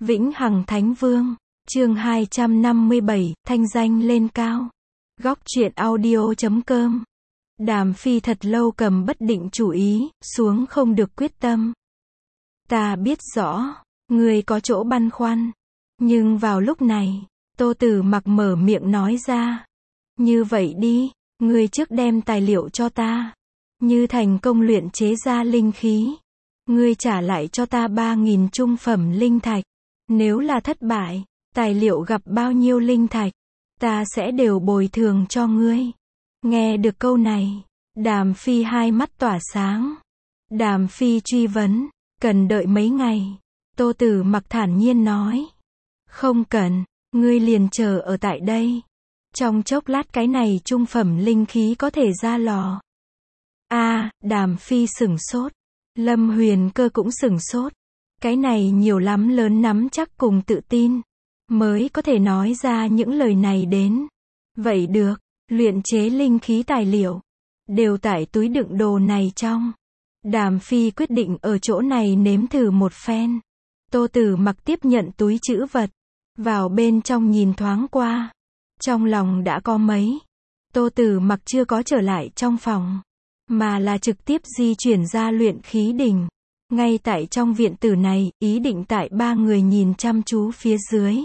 Vĩnh Hằng Thánh Vương, chương 257, thanh danh lên cao. Góc truyện audio.com. Đàm Phi thật lâu cầm bất định chủ ý, xuống không được quyết tâm. Ta biết rõ, ngươi có chỗ băn khoăn. Nhưng vào lúc này, Tô Tử Mặc mở miệng nói ra. Như vậy đi, ngươi trước đem tài liệu cho ta. Như thành công luyện chế ra linh khí, ngươi trả lại cho ta 3.000 trung phẩm linh thạch. Nếu là thất bại, tài liệu gặp bao nhiêu linh thạch, ta sẽ đều bồi thường cho ngươi. Nghe được câu này, Đàm Phi hai mắt tỏa sáng. Đàm Phi truy vấn, cần đợi mấy ngày? Tô Tử Mặc thản nhiên nói. Không cần, ngươi liền chờ ở tại đây. Trong chốc lát cái này trung phẩm linh khí có thể ra lò. Đàm Phi sửng sốt. Lâm Huyền Cơ cũng sửng sốt. Cái này nhiều lắm lớn nắm chắc cùng tự tin, mới có thể nói ra những lời này đến. Vậy được, luyện chế linh khí tài liệu, đều tại túi đựng đồ này trong. Đàm Phi quyết định ở chỗ này nếm thử một phen. Tô Tử Mặc tiếp nhận túi trữ vật, vào bên trong nhìn thoáng qua. Trong lòng đã có mấy. Tô Tử Mặc chưa có trở lại trong phòng, mà là trực tiếp di chuyển ra luyện khí đỉnh. Ngay tại trong viện tử này, ý định tại ba người nhìn chăm chú phía dưới.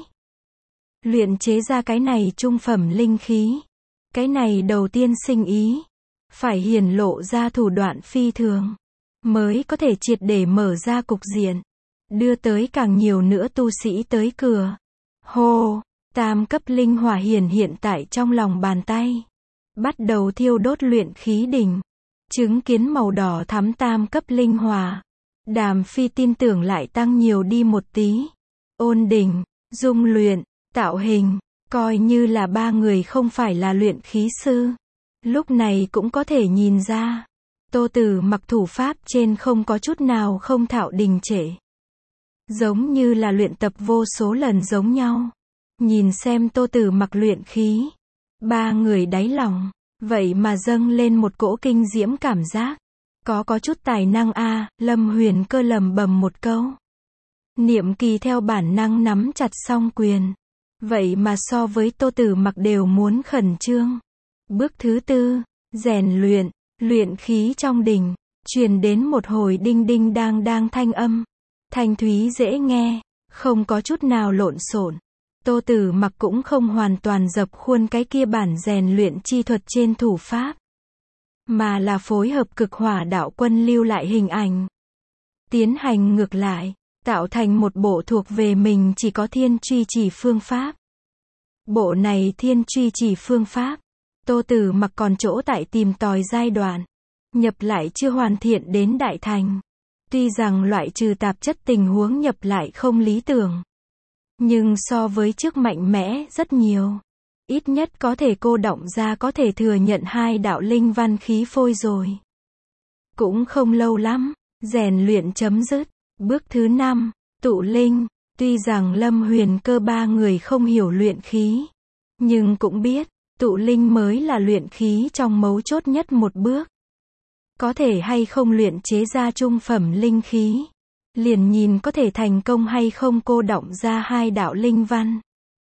Luyện chế ra cái này trung phẩm linh khí. Cái này đầu tiên sinh ý. Phải hiển lộ ra thủ đoạn phi thường, mới có thể triệt để mở ra cục diện. Đưa tới càng nhiều nữa tu sĩ tới cửa. Hô, tam cấp linh hỏa hiện tại trong lòng bàn tay. Bắt đầu thiêu đốt luyện khí đỉnh. Chứng kiến màu đỏ thắm tam cấp linh hỏa. Đàm Phi tin tưởng lại tăng nhiều đi một tí. Ôn đỉnh, dung luyện, tạo hình, coi như là ba người không phải là luyện khí sư, lúc này cũng có thể nhìn ra. Tô Tử Mặc thủ pháp trên không có chút nào không thạo đình trệ. Giống như là luyện tập vô số lần giống nhau. Nhìn xem Tô Tử Mặc luyện khí, ba người đáy lòng, vậy mà dâng lên một cỗ kinh diễm cảm giác. Có chút tài năng Lâm Huyền Cơ lầm bầm một câu. Niệm Kỳ theo bản năng nắm chặt song quyền. Vậy mà so với Tô Tử Mặc đều muốn khẩn trương. Bước thứ tư, rèn luyện, luyện khí trong đỉnh, truyền đến một hồi đinh đinh đang đang thanh âm. Thanh thúy dễ nghe, không có chút nào lộn xộn. Tô Tử Mặc cũng không hoàn toàn dập khuôn cái kia bản rèn luyện chi thuật trên thủ pháp, mà là phối hợp cực hỏa đạo quân lưu lại hình ảnh. Tiến hành ngược lại, tạo thành một bộ thuộc về mình chỉ có thiên truy chỉ phương pháp. Bộ này thiên truy chỉ phương pháp, Tô Tử Mặc còn chỗ tại tìm tòi giai đoạn. Nhập lại chưa hoàn thiện đến đại thành. Tuy rằng loại trừ tạp chất tình huống nhập lại không lý tưởng, nhưng so với trước mạnh mẽ rất nhiều. Ít nhất có thể cô động ra có thể thừa nhận 2 đạo linh văn khí phôi rồi. Cũng không lâu lắm, rèn luyện chấm dứt. Bước thứ 5, tụ linh. Tuy rằng Lâm Huyền Cơ ba người không hiểu luyện khí, nhưng cũng biết, tụ linh mới là luyện khí trong mấu chốt nhất một bước. Có thể hay không luyện chế ra trung phẩm linh khí, liền nhìn có thể thành công hay không cô động ra 2 đạo linh văn.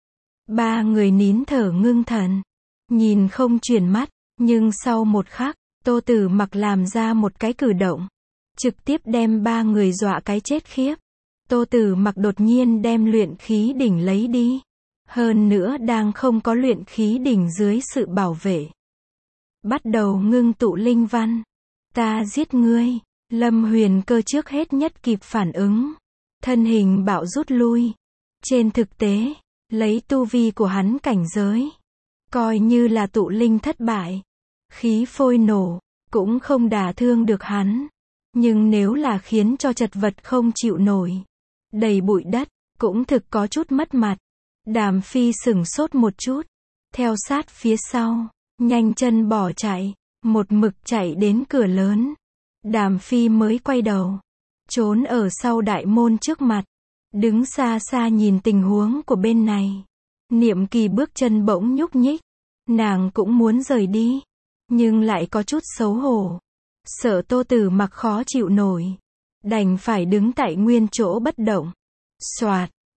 Ba người nín thở ngưng thần, nhìn không chuyển mắt, nhưng sau một khắc, Tô Tử Mặc làm ra một cái cử động, trực tiếp đem ba người dọa cái chết khiếp. Tô Tử Mặc đột nhiên đem luyện khí đỉnh lấy đi, hơn nữa đang không có luyện khí đỉnh dưới sự bảo vệ, bắt đầu ngưng tụ linh văn. Ta giết ngươi. Lâm Huyền Cơ trước hết nhất kịp phản ứng, thân hình bạo rút lui. Trên thực tế, lấy tu vi của hắn cảnh giới, coi như là tụ linh thất bại, khí phôi nổ, cũng không đả thương được hắn. Nhưng nếu là khiến cho chật vật không chịu nổi, đầy bụi đất, cũng thực có chút mất mặt. Đàm Phi sửng sốt một chút, theo sát phía sau, nhanh chân bỏ chạy, một mực chạy đến cửa lớn. Đàm Phi mới quay đầu, trốn ở sau đại môn trước mặt, đứng xa xa nhìn tình huống của bên này. Niệm Kỳ bước chân bỗng nhúc nhích, nàng cũng muốn rời đi, nhưng lại có chút xấu hổ, sợ Tô Tử Mặc khó chịu nổi, đành phải đứng tại nguyên chỗ bất động. Soạt,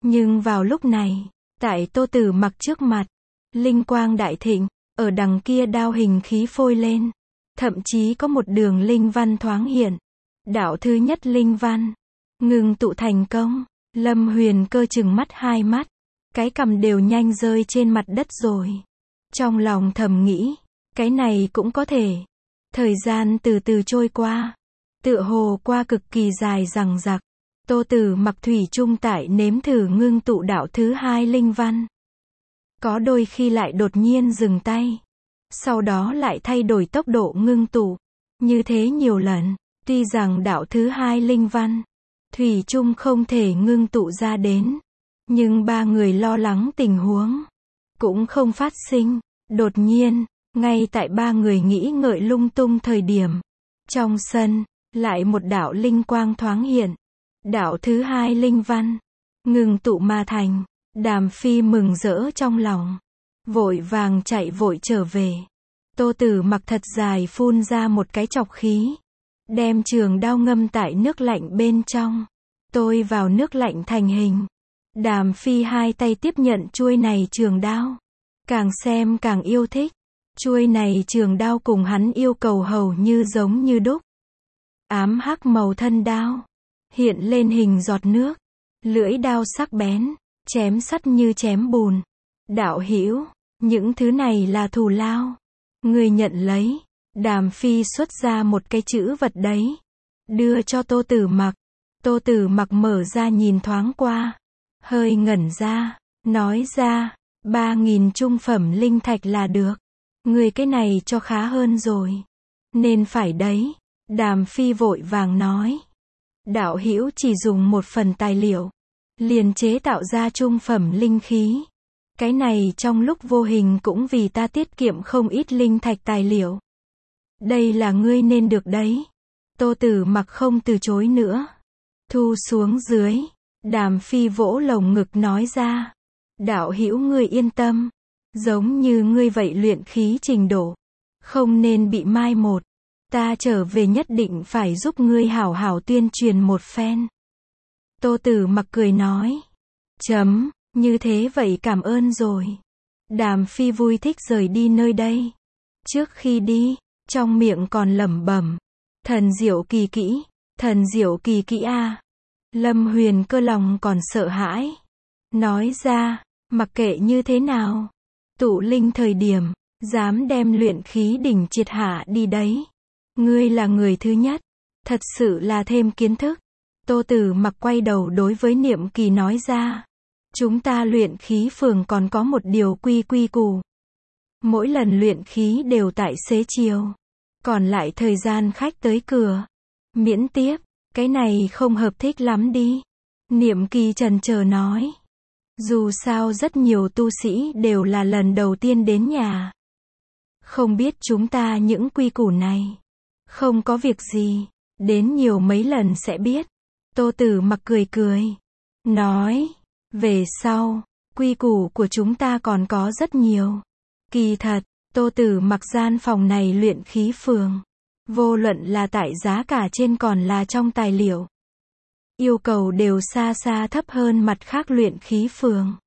Nhưng vào lúc này, tại Tô Tử Mặc trước mặt, linh quang đại thịnh, ở đằng kia đao hình khí phôi lên, thậm chí có một đường linh văn thoáng hiện. Đạo thứ nhất linh văn ngừng tụ thành công. Lâm Huyền Cơ trừng mắt hai mắt, cái cằm đều nhanh rơi trên mặt đất rồi. Trong lòng thầm nghĩ, cái này cũng có thể. Thời gian từ từ trôi qua, tựa hồ qua cực kỳ dài dằng dặc. Tô Tử Mặc thủy chung tại nếm thử ngưng tụ đạo thứ hai linh văn. Có đôi khi lại đột nhiên dừng tay, sau đó lại thay đổi tốc độ ngưng tụ. Như thế nhiều lần, tuy rằng đạo thứ hai linh văn thủy chung không thể ngưng tụ ra đến, nhưng ba người lo lắng tình huống cũng không phát sinh. Đột nhiên, ngay tại ba người nghĩ ngợi lung tung thời điểm, trong sân lại một đạo linh quang thoáng hiện. Đạo thứ hai linh văn ngừng tụ mà thành. Đàm Phi mừng rỡ trong lòng, vội vàng chạy vội trở về. Tô Tử Mặc thật dài phun ra một cái trọc khí, đem trường đao ngâm tại nước lạnh bên trong, tôi vào nước lạnh thành hình. Đàm Phi hai tay tiếp nhận chuôi này trường đao, càng xem càng yêu thích. Chuôi này trường đao cùng hắn yêu cầu hầu như giống như đúc. Ám hắc màu thân đao, hiện lên hình giọt nước, lưỡi đao sắc bén, chém sắt như chém bùn. Đạo hữu, những thứ này là thù lao, người nhận lấy. Đàm Phi xuất ra một cái chữ vật đấy, đưa cho Tô Tử Mặc. Tô Tử Mặc mở ra nhìn thoáng qua, hơi ngẩn ra, nói ra, 3.000 trung phẩm linh thạch là được. Người cái này cho khá hơn rồi. Nên phải đấy. Đàm Phi vội vàng nói, đạo hữu chỉ dùng một phần tài liệu, liền chế tạo ra trung phẩm linh khí. Cái này trong lúc vô hình cũng vì ta tiết kiệm không ít linh thạch tài liệu. Đây là ngươi nên được đấy. Tô Tử Mặc không từ chối nữa, thu xuống dưới. Đàm Phi vỗ lồng ngực nói ra, đạo hữu ngươi yên tâm, giống như ngươi vậy luyện khí trình độ, không nên bị mai một. Ta trở về nhất định phải giúp ngươi hảo hảo tuyên truyền một phen. Tô Tử Mặc cười nói, như thế vậy cảm ơn rồi. Đàm Phi vui thích rời đi nơi đây. Trước khi đi, trong miệng còn lẩm bẩm, thần diệu kỳ kỹ, thần diệu kỳ kỹ a. Lâm Huyền Cơ lòng còn sợ hãi, nói ra, mặc kệ như thế nào, tụ linh thời điểm, dám đem luyện khí đỉnh triệt hạ đi đấy. Ngươi là người thứ nhất, thật sự là thêm kiến thức. Tô Tử Mặc quay đầu đối với Niệm Kỳ nói ra, chúng ta luyện khí phường còn có một điều quy củ. Mỗi lần luyện khí đều tại xế chiều, còn lại thời gian khách tới cửa, miễn tiếp. Cái này không hợp thích lắm đi. Niệm Kỳ chần chờ nói, dù sao rất nhiều tu sĩ đều là lần đầu tiên đến nhà, không biết chúng ta những quy củ này. Không có việc gì, đến nhiều mấy lần sẽ biết. Tô Tử Mặc cười, nói, về sau, quy củ của chúng ta còn có rất nhiều. Kỳ thật, Tô Tử Mặc gian phòng này luyện khí phường, vô luận là tại giá cả trên còn là trong tài liệu, yêu cầu đều xa xa thấp hơn mặt khác luyện khí phường.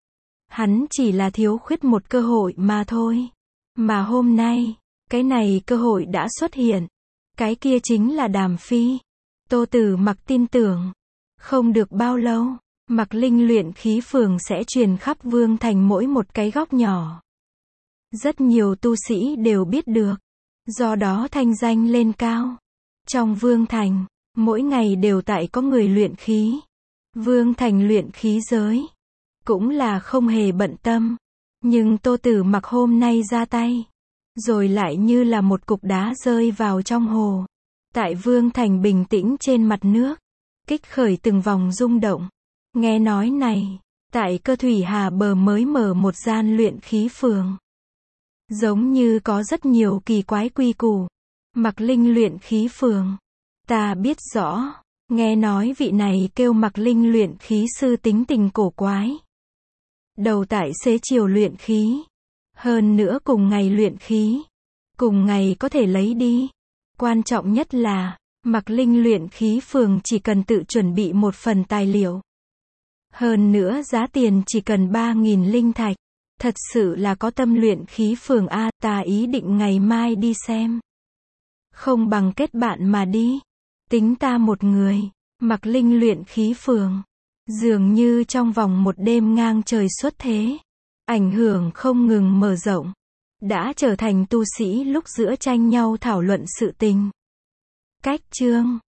Hắn chỉ là thiếu khuyết một cơ hội mà thôi. Mà hôm nay, cái này cơ hội đã xuất hiện. Cái kia chính là Đàm Phi. Tô Tử Mặc tin tưởng, không được bao lâu, Mặc Linh luyện khí phường sẽ truyền khắp Vương Thành mỗi một cái góc nhỏ. Rất nhiều tu sĩ đều biết được, do đó thanh danh lên cao. Trong Vương Thành, mỗi ngày đều tại có người luyện khí. Vương Thành luyện khí giới cũng là không hề bận tâm. Nhưng Tô Tử Mặc hôm nay ra tay, rồi lại như là một cục đá rơi vào trong hồ. Tại Vương Thành bình tĩnh trên mặt nước, kích khởi từng vòng rung động. Nghe nói này, tại Cơ Thủy Hà bờ mới mở một gian luyện khí phường. Giống như có rất nhiều kỳ quái quy củ. Mặc Linh luyện khí phường, ta biết rõ. Nghe nói vị này kêu Mặc Linh luyện khí sư tính tình cổ quái. Đầu tại xế chiều luyện khí, hơn nữa cùng ngày luyện khí, cùng ngày có thể lấy đi. Quan trọng nhất là, Mặc Linh luyện khí phường chỉ cần tự chuẩn bị một phần tài liệu. Hơn nữa giá tiền chỉ cần 3.000 linh thạch. Thật sự là có tâm luyện khí phường a, ta ý định ngày mai đi xem. Không bằng kết bạn mà đi. Tính ta một người, mặc linh luyện khí phường. Dường như trong vòng một đêm ngang trời xuất thế. Ảnh hưởng không ngừng mở rộng. Đã trở thành tu sĩ lúc giữa tranh nhau thảo luận sự tình. Cách chương